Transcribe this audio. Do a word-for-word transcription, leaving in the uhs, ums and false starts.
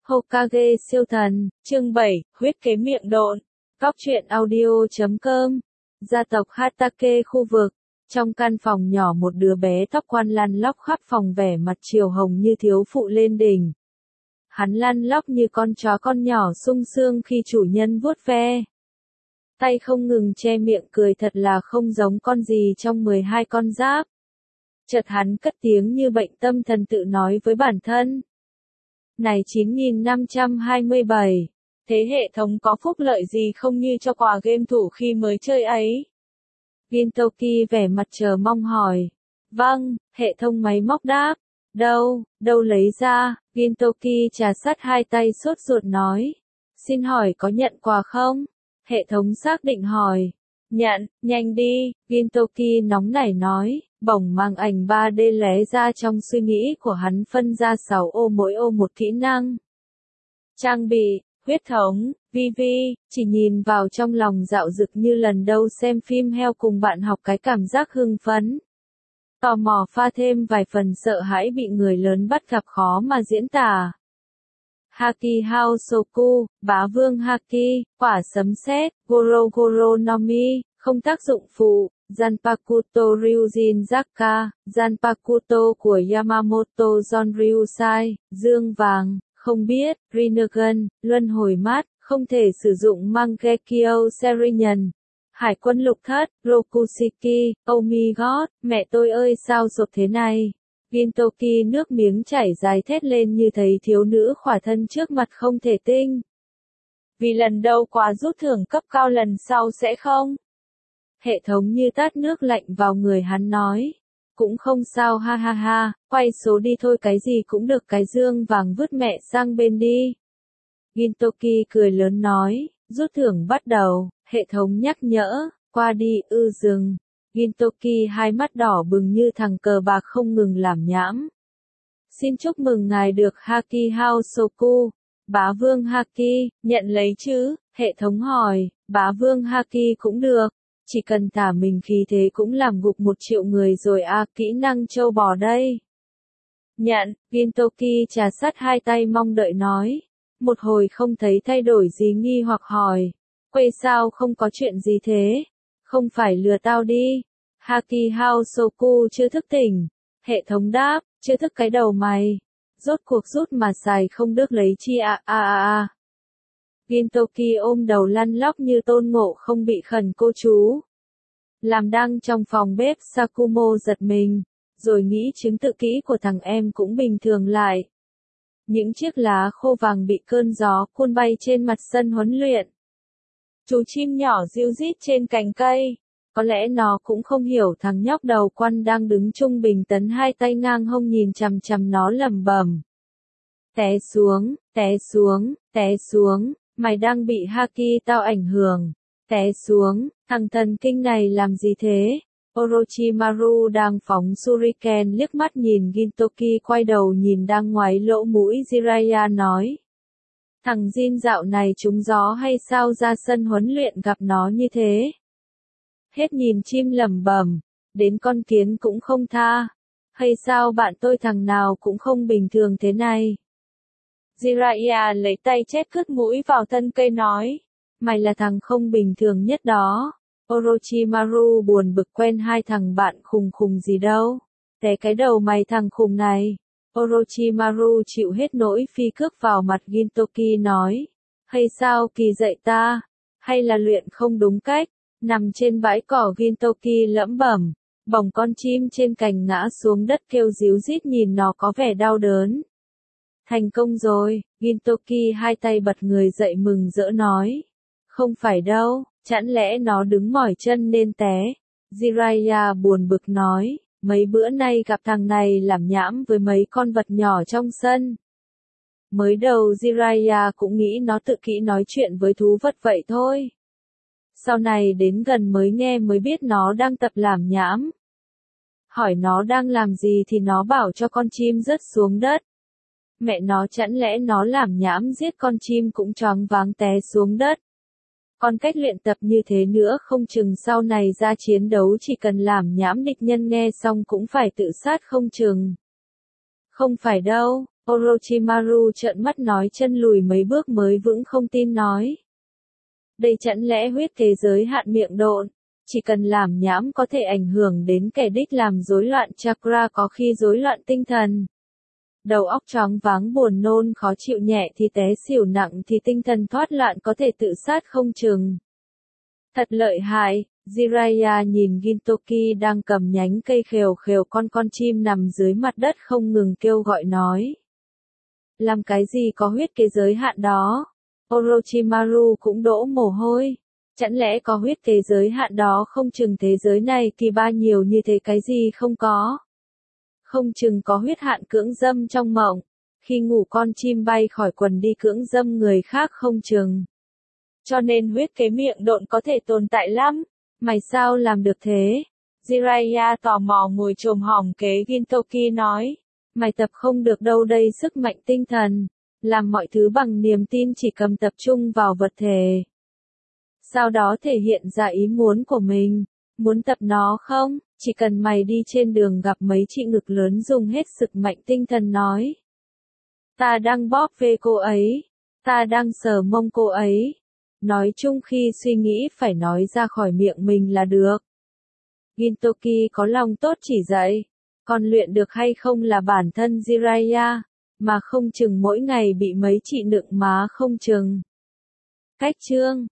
Hokage siêu thần, chương bảy, huyết kế miệng độn. Cóc truyện audio chấm com. Gia tộc Hatake khu vực. Trong căn phòng nhỏ một đứa bé tóc quan lăn lóc khắp phòng vẻ mặt chiều hồng như thiếu phụ lên đỉnh. Hắn lăn lóc như con chó con nhỏ sung sướng khi chủ nhân vuốt ve. Tay không ngừng che miệng cười thật là không giống con gì trong mười hai con giáp. Chợt hắn cất tiếng như bệnh tâm thần tự nói với bản thân. Này chín nghìn năm trăm hai mươi bảy, thế hệ thống có phúc lợi gì không như cho quà game thủ khi mới chơi ấy? Gintoki vẻ mặt chờ mong hỏi. Vâng, hệ thống máy móc đáp. Đâu, đâu lấy ra? Gintoki trà sát hai tay sốt ruột nói. Xin hỏi có nhận quà không? Hệ thống xác định hỏi. Nhận, nhanh đi, Gintoki nóng nảy nói. Bỗng màn ảnh ba D lóe ra trong suy nghĩ của hắn phân ra sáu ô mỗi ô một kỹ năng. Trang bị, huyết thống, vi vi, chỉ nhìn vào trong lòng dạo dực như lần đầu xem phim heo cùng bạn học cái cảm giác hưng phấn. Tò mò pha thêm vài phần sợ hãi bị người lớn bắt gặp khó mà diễn tả. Haki Haosoku, bá vương Haki, quả sấm sét, Goro Goro no Mi, không tác dụng phụ. Zanpakuto Ryujin Zakka, Zanpakuto của Yamamoto John Ryusai, dương vàng, không biết, Rinnegan, luân hồi mát, không thể sử dụng Mangekyo Serinian. Hải quân lục thất, Rokushiki, oh my god, mẹ tôi ơi sao sộp thế này. Gintoki nước miếng chảy dài thét lên như thấy thiếu nữ khỏa thân trước mặt không thể tinh. Vì lần đầu quà rút thưởng cấp cao lần sau sẽ không. Hệ thống như tát nước lạnh vào người hắn nói. Cũng không sao ha ha ha, quay số đi thôi cái gì cũng được cái dương vàng vứt mẹ sang bên đi. Gintoki cười lớn nói, rút thưởng bắt đầu, hệ thống nhắc nhở, qua đi ư dừng. Gintoki hai mắt đỏ bừng như thằng cờ bạc không ngừng làm nhãm. Xin chúc mừng ngài được Haki Haosoku, bá vương Haki, nhận lấy chứ, hệ thống hỏi, bá vương Haki cũng được. Chỉ cần thả mình khí thế cũng làm gục một triệu người rồi à, kỹ năng châu bò đây. Nhận, Gintoki trà sát hai tay mong đợi nói. Một hồi không thấy thay đổi gì nghi hoặc hỏi. Quê sao không có chuyện gì thế? Không phải lừa tao đi. Haki Haosoku chưa thức tỉnh. Hệ thống đáp, chưa thức cái đầu mày. Rốt cuộc rút mà xài không được lấy chi à à à à. Gintoki ôm đầu lăn lóc như tôn ngộ không bị khẩn cô chú. Làm đang trong phòng bếp Sakumo giật mình, rồi nghĩ chứng tự kỹ của thằng em cũng bình thường lại. Những chiếc lá khô vàng bị cơn gió cuốn bay trên mặt sân huấn luyện. Chú chim nhỏ ríu rít trên cành cây, có lẽ nó cũng không hiểu thằng nhóc đầu quăn đang đứng trung bình tấn hai tay ngang hông nhìn chằm chằm nó lẩm bẩm. Té xuống, té xuống, té xuống. Mày đang bị Haki tao ảnh hưởng. Té xuống, thằng thần kinh này làm gì thế? Orochimaru đang phóng shuriken liếc mắt nhìn Gintoki quay đầu nhìn đang ngoáy lỗ mũi Jiraiya nói. Thằng Jin dạo này trúng gió hay sao ra sân huấn luyện gặp nó như thế? Hết nhìn chim lẩm bẩm, đến con kiến cũng không tha. Hay sao bạn tôi thằng nào cũng không bình thường thế này? Jiraiya lấy tay chét cứt mũi vào thân cây nói. Mày là thằng không bình thường nhất đó. Orochimaru buồn bực quen hai thằng bạn khùng khùng gì đâu. Té cái đầu mày thằng khùng này. Orochimaru chịu hết nỗi phi cước vào mặt Gintoki nói. Hay sao kỳ dạy ta? Hay là luyện không đúng cách? Nằm trên bãi cỏ Gintoki lẩm bẩm. Bỗng con chim trên cành ngã xuống đất kêu ríu rít nhìn nó có vẻ đau đớn. Thành công rồi, Gintoki hai tay bật người dậy mừng rỡ nói. Không phải đâu, chẳng lẽ nó đứng mỏi chân nên té. Jiraiya buồn bực nói, mấy bữa nay gặp thằng này làm nhãm với mấy con vật nhỏ trong sân. Mới đầu Jiraiya cũng nghĩ nó tự kỷ nói chuyện với thú vật vậy thôi. Sau này đến gần mới nghe mới biết nó đang tập làm nhãm. Hỏi nó đang làm gì thì nó bảo cho con chim rớt xuống đất. Mẹ nó chẳng lẽ nó làm nhãm giết con chim cũng choáng váng té xuống đất. Còn cách luyện tập như thế nữa không chừng sau này ra chiến đấu chỉ cần làm nhãm địch nhân nghe xong cũng phải tự sát không chừng. Không phải đâu, Orochimaru trợn mắt nói chân lùi mấy bước mới vững không tin nói. Đây chẳng lẽ huyết thế giới hạn miệng độn, chỉ cần làm nhảm có thể ảnh hưởng đến kẻ đích làm rối loạn chakra có khi rối loạn tinh thần. Đầu óc chóng váng buồn nôn khó chịu nhẹ thì té xỉu nặng thì tinh thần thoát loạn có thể tự sát không chừng. Thật lợi hại, Jiraiya nhìn Gintoki đang cầm nhánh cây khều khều con con chim nằm dưới mặt đất không ngừng kêu gọi nói. Làm cái gì có huyết kế giới hạn đó? Orochimaru cũng đổ mồ hôi. Chẳng lẽ có huyết kế giới hạn đó không chừng thế giới này kỳ ba nhiều như thế cái gì không có. Không chừng có huyết hạn cưỡng dâm trong mộng. Khi ngủ con chim bay khỏi quần đi cưỡng dâm người khác không chừng. Cho nên huyết kế miệng độn có thể tồn tại lắm. Mày sao làm được thế? Jiraiya tò mò ngồi chồm hỏng kế Gintoki nói. Mày tập không được đâu đây sức mạnh tinh thần. Làm mọi thứ bằng niềm tin chỉ cầm tập trung vào vật thể. Sau đó thể hiện ra ý muốn của mình. Muốn tập nó không? Chỉ cần mày đi trên đường gặp mấy chị ngực lớn dùng hết sức mạnh tinh thần nói. Ta đang bóp về cô ấy. Ta đang sờ mông cô ấy. Nói chung khi suy nghĩ phải nói ra khỏi miệng mình là được. Gintoki có lòng tốt chỉ dạy. Còn luyện được hay không là bản thân Jiraiya. Mà không chừng mỗi ngày bị mấy chị nựng má không chừng. Cách chương